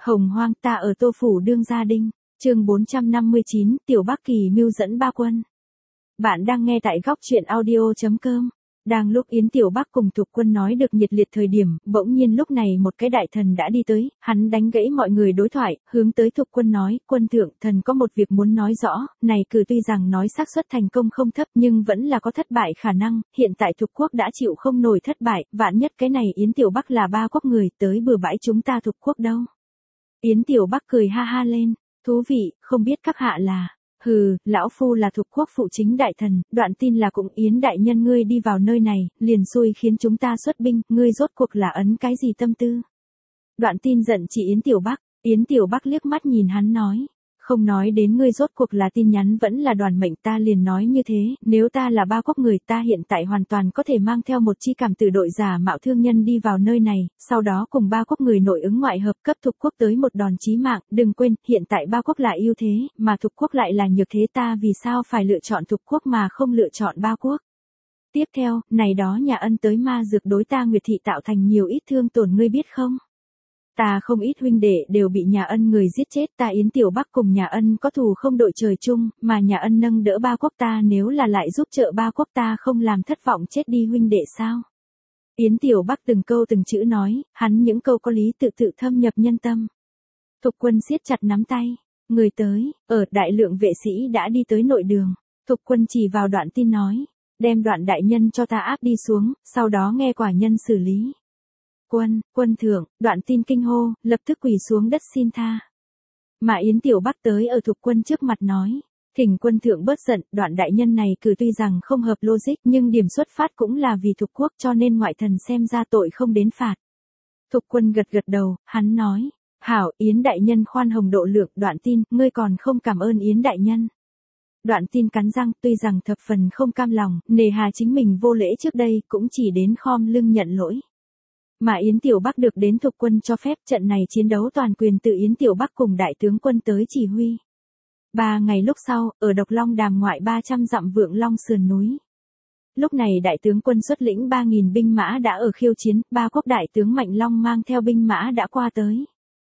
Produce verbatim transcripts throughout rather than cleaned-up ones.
Hồng hoang ta ở Tô Phủ đương gia đinh, chương bốn trăm năm mươi chín, Tiểu Bắc Kỳ mưu dẫn ba quân. Bạn đang nghe tại góc truyện audio.com. Đang lúc Yến Tiểu Bắc cùng Thục Quân nói được nhiệt liệt thời điểm, bỗng nhiên lúc này một cái đại thần đã đi tới, hắn đánh gãy mọi người đối thoại, hướng tới Thục Quân nói, quân thượng, thần có một việc muốn nói rõ, này cử tuy rằng nói xác suất thành công không thấp nhưng vẫn là có thất bại khả năng, hiện tại Thục Quốc đã chịu không nổi thất bại, vạn nhất cái này Yến Tiểu Bắc là ba quốc người tới bừa bãi chúng ta Thục Quốc đâu. Yến Tiểu Bắc cười ha ha lên, thú vị, không biết các hạ là... Hừ, lão phu là Thục Quốc phụ chính đại thần, đoạn tin là cũng Yến đại nhân ngươi đi vào nơi này, liền xui khiến chúng ta xuất binh, ngươi rốt cuộc là ấn cái gì tâm tư. Đoạn tin giận chỉ Yến Tiểu Bắc, Yến Tiểu Bắc liếc mắt nhìn hắn nói, không nói đến ngươi rốt cuộc là tin nhắn vẫn là đoàn mệnh ta liền nói như thế, nếu ta là ba quốc người ta hiện tại hoàn toàn có thể mang theo một chi cảm tử đội giả mạo thương nhân đi vào nơi này, sau đó cùng ba quốc người nội ứng ngoại hợp cấp Thục Quốc tới một đòn chí mạng, đừng quên, hiện tại ba quốc là ưu thế, mà Thục Quốc lại là nhược thế ta vì sao phải lựa chọn Thục Quốc mà không lựa chọn ba quốc. Tiếp theo, này đó nhà ân tới ma dược đối ta Nguyệt Thị tạo thành nhiều ít thương tổn ngươi biết không? Ta không ít huynh đệ đều bị nhà ân người giết chết, ta Yến Tiểu Bắc cùng nhà ân có thù không đội trời chung, mà nhà ân nâng đỡ ba quốc ta nếu là lại giúp trợ ba quốc ta không làm thất vọng chết đi huynh đệ sao? Yến Tiểu Bắc từng câu từng chữ nói, hắn những câu có lý tự tự thâm nhập nhân tâm. Thục Quân siết chặt nắm tay, người tới, ở đại lượng vệ sĩ đã đi tới nội đường, Thục Quân chỉ vào Đoạn tin nói, đem Đoạn đại nhân cho ta áp đi xuống, sau đó nghe quả nhân xử lý. Quân, quân thượng, Đoạn tin kinh hô, lập tức quỳ xuống đất xin tha. Mà Yến Tiểu Bắc tới ở Thục Quân trước mặt nói, thỉnh quân thượng bớt giận, Đoạn đại nhân này cử tuy rằng không hợp logic nhưng điểm xuất phát cũng là vì Thục Quốc cho nên ngoại thần xem ra tội không đến phạt. Thục Quân gật gật đầu, hắn nói, hảo, Yến đại nhân khoan hồng độ lượng, Đoạn tin, ngươi còn không cảm ơn Yến đại nhân. Đoạn tin cắn răng, tuy rằng thập phần không cam lòng, nề hà chính mình vô lễ trước đây cũng chỉ đến khom lưng nhận lỗi. Mà Yến Tiểu Bắc được đến Thục Quân cho phép trận này chiến đấu toàn quyền từ Yến Tiểu Bắc cùng đại tướng quân tới chỉ huy. Ba ngày lúc sau, ở Độc Long Đàm ngoại ba trăm dặm Vượng Long sườn núi. Lúc này đại tướng quân xuất lĩnh ba nghìn binh mã đã ở khiêu chiến, ba quốc đại tướng Mạnh Long mang theo binh mã đã qua tới.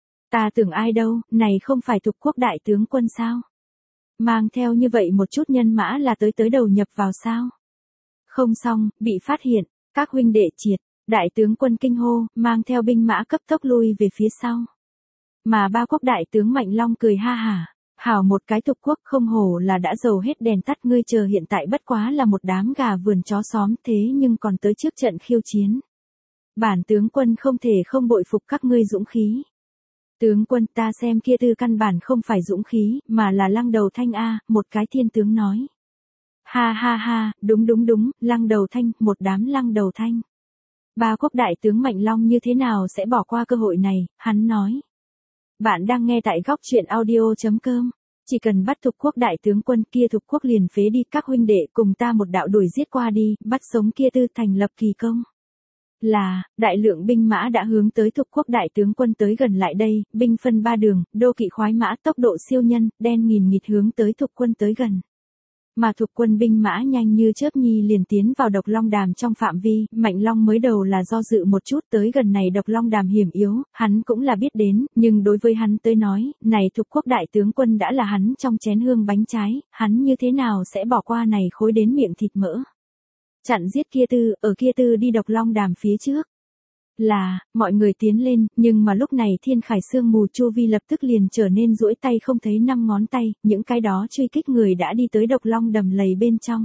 Ta tưởng ai đâu, này không phải Thục Quốc đại tướng quân sao? Mang theo như vậy một chút nhân mã là tới tới đầu nhập vào sao? Không xong, bị phát hiện, các huynh đệ triệt. Đại tướng quân kinh hô, mang theo binh mã cấp tốc lui về phía sau. Mà ba quốc đại tướng Mạnh Long cười ha hả, hảo một cái Thục Quốc không hổ là đã dầu hết đèn tắt ngươi chờ hiện tại bất quá là một đám gà vườn chó xóm thế nhưng còn tới trước trận khiêu chiến. Bản tướng quân không thể không bội phục các ngươi dũng khí. Tướng quân ta xem kia tư căn bản không phải dũng khí, mà là Lăng Đầu Thanh A, một cái thiên tướng nói. Ha ha ha, đúng đúng đúng, Lăng Đầu Thanh, một đám Lăng Đầu Thanh. Ba quốc đại tướng Mạnh Long như thế nào sẽ bỏ qua cơ hội này, hắn nói. Bạn đang nghe tại góc truyện audio.com. Chỉ cần bắt Thục Quốc đại tướng quân kia Thục Quốc liền phế đi các huynh đệ cùng ta một đạo đuổi giết qua đi, bắt sống kia tư thành lập kỳ công. Là, đại lượng binh mã đã hướng tới Thục Quốc đại tướng quân tới gần lại đây, binh phân ba đường, đô kỵ khoái mã tốc độ siêu nhân, đen nghìn nghịt hướng tới Thục quân tới gần. Mà Thục quân binh mã nhanh như chớp nhi liền tiến vào Độc Long Đàm trong phạm vi, Mạnh Long mới đầu là do dự một chút tới gần này Độc Long Đàm hiểm yếu, hắn cũng là biết đến, nhưng đối với hắn tới nói, này Thục Quốc đại tướng quân đã là hắn trong chén hương bánh trái, hắn như thế nào sẽ bỏ qua này khối đến miệng thịt mỡ. Chặn giết kia tư, ở kia tư đi Độc Long Đàm phía trước. Là, mọi người tiến lên, nhưng mà lúc này thiên khải sương mù chu vi lập tức liền trở nên duỗi tay không thấy năm ngón tay, những cái đó truy kích người đã đi tới Độc Long đầm lầy bên trong.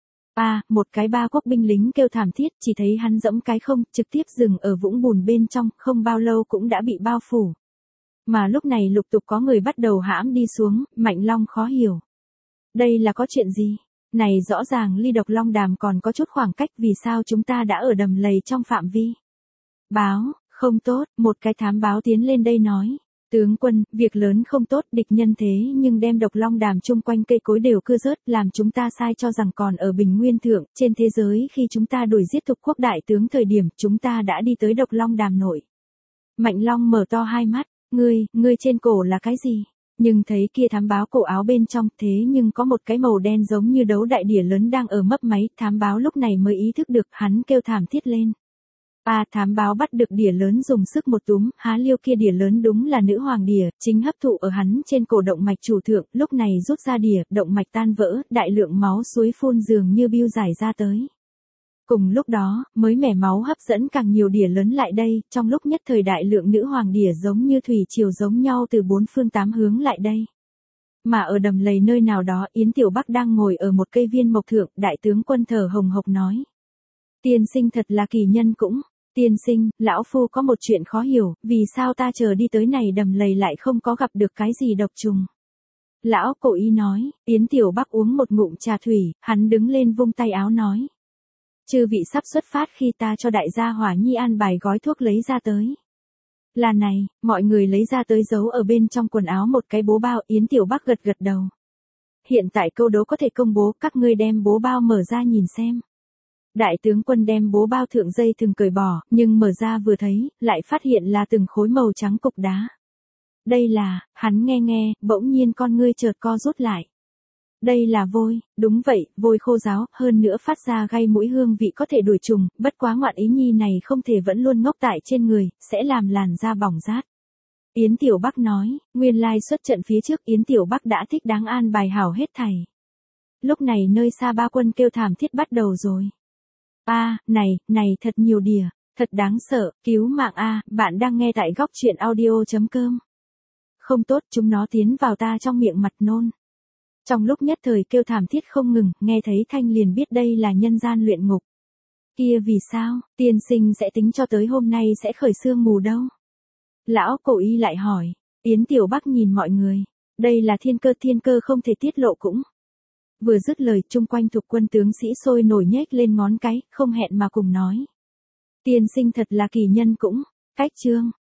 À, một cái ba quốc binh lính kêu thảm thiết, chỉ thấy hắn dẫm cái không, trực tiếp dừng ở vũng bùn bên trong, không bao lâu cũng đã bị bao phủ. Mà lúc này lục tục có người bắt đầu hãm đi xuống, Mạnh Long khó hiểu. Đây là có chuyện gì? Này rõ ràng ly Độc Long Đàm còn có chút khoảng cách vì sao chúng ta đã ở đầm lầy trong phạm vi. Báo, không tốt, một cái thám báo tiến lên đây nói. Tướng quân, việc lớn không tốt, địch nhân thế nhưng đem Độc Long Đàm chung quanh cây cối đều cưa rớt, làm chúng ta sai cho rằng còn ở Bình Nguyên Thượng, trên thế giới khi chúng ta đuổi giết Thục Quốc đại tướng thời điểm, chúng ta đã đi tới Độc Long Đàm nội. Mạnh Long mở to hai mắt, ngươi, ngươi trên cổ là cái gì? Nhưng thấy kia thám báo cổ áo bên trong, thế nhưng có một cái màu đen giống như đấu đại đỉa lớn đang ở mấp máy, thám báo lúc này mới ý thức được, hắn kêu thảm thiết lên. A thám báo bắt được đỉa lớn dùng sức một túm, há liêu kia đỉa lớn đúng là nữ hoàng đỉa, chính hấp thụ ở hắn trên cổ động mạch chủ thượng, lúc này rút ra đỉa, động mạch tan vỡ, đại lượng máu suối phun dường như bưu giải ra tới. Cùng lúc đó, mới mẻ máu hấp dẫn càng nhiều đỉa lớn lại đây, trong lúc nhất thời đại lượng nữ hoàng đỉa giống như thủy triều giống nhau từ bốn phương tám hướng lại đây. Mà ở đầm lầy nơi nào đó Yến Tiểu Bắc đang ngồi ở một cây viên mộc thượng, đại tướng quân thở hồng hộc nói. Tiên sinh thật là kỳ nhân cũng. Tiên sinh, lão phu có một chuyện khó hiểu, vì sao ta chờ đi tới này đầm lầy lại không có gặp được cái gì độc trùng. Lão cổ y nói, Yến Tiểu Bắc uống một ngụm trà thủy, hắn đứng lên vung tay áo nói. Chư vị sắp xuất phát khi ta cho đại gia Hỏa Nhi an bài gói thuốc lấy ra tới. Là này, mọi người lấy ra tới giấu ở bên trong quần áo một cái bố bao, Yến Tiểu Bắc gật gật đầu. Hiện tại câu đố có thể công bố, các ngươi đem bố bao mở ra nhìn xem. Đại tướng quân đem bố bao thượng dây từng cởi bỏ, nhưng mở ra vừa thấy, lại phát hiện là từng khối màu trắng cục đá. Đây là, hắn nghe nghe, bỗng nhiên con ngươi chợt co rút lại. Đây là vôi, đúng vậy, vôi khô ráo, hơn nữa phát ra gây mũi hương vị có thể đuổi trùng, bất quá ngoạn ý nhi này không thể vẫn luôn ngốc tại trên người, sẽ làm làn da bỏng rát. Yến Tiểu Bắc nói, nguyên lai xuất trận phía trước Yến Tiểu Bắc đã thích đáng an bài hảo hết thảy. Lúc này nơi xa ba quân kêu thảm thiết bắt đầu rồi. A, à, này, này thật nhiều đỉa, thật đáng sợ, cứu mạng a, à, bạn đang nghe tại góc truyện audio chấm com. Không tốt, chúng nó tiến vào ta trong miệng mặt nôn. Trong lúc nhất thời kêu thảm thiết không ngừng, nghe thấy thanh liền biết đây là nhân gian luyện ngục. Kia vì sao, tiên sinh sẽ tính cho tới hôm nay sẽ khởi sương mù đâu? Lão cổ y lại hỏi, Yến Tiểu Bắc nhìn mọi người, đây là thiên cơ thiên cơ không thể tiết lộ cũng. Vừa dứt lời chung quanh thuộc quân tướng sĩ sôi nổi nhếch lên ngón cái, không hẹn mà cùng nói. Tiên sinh thật là kỳ nhân cũng, cách chương.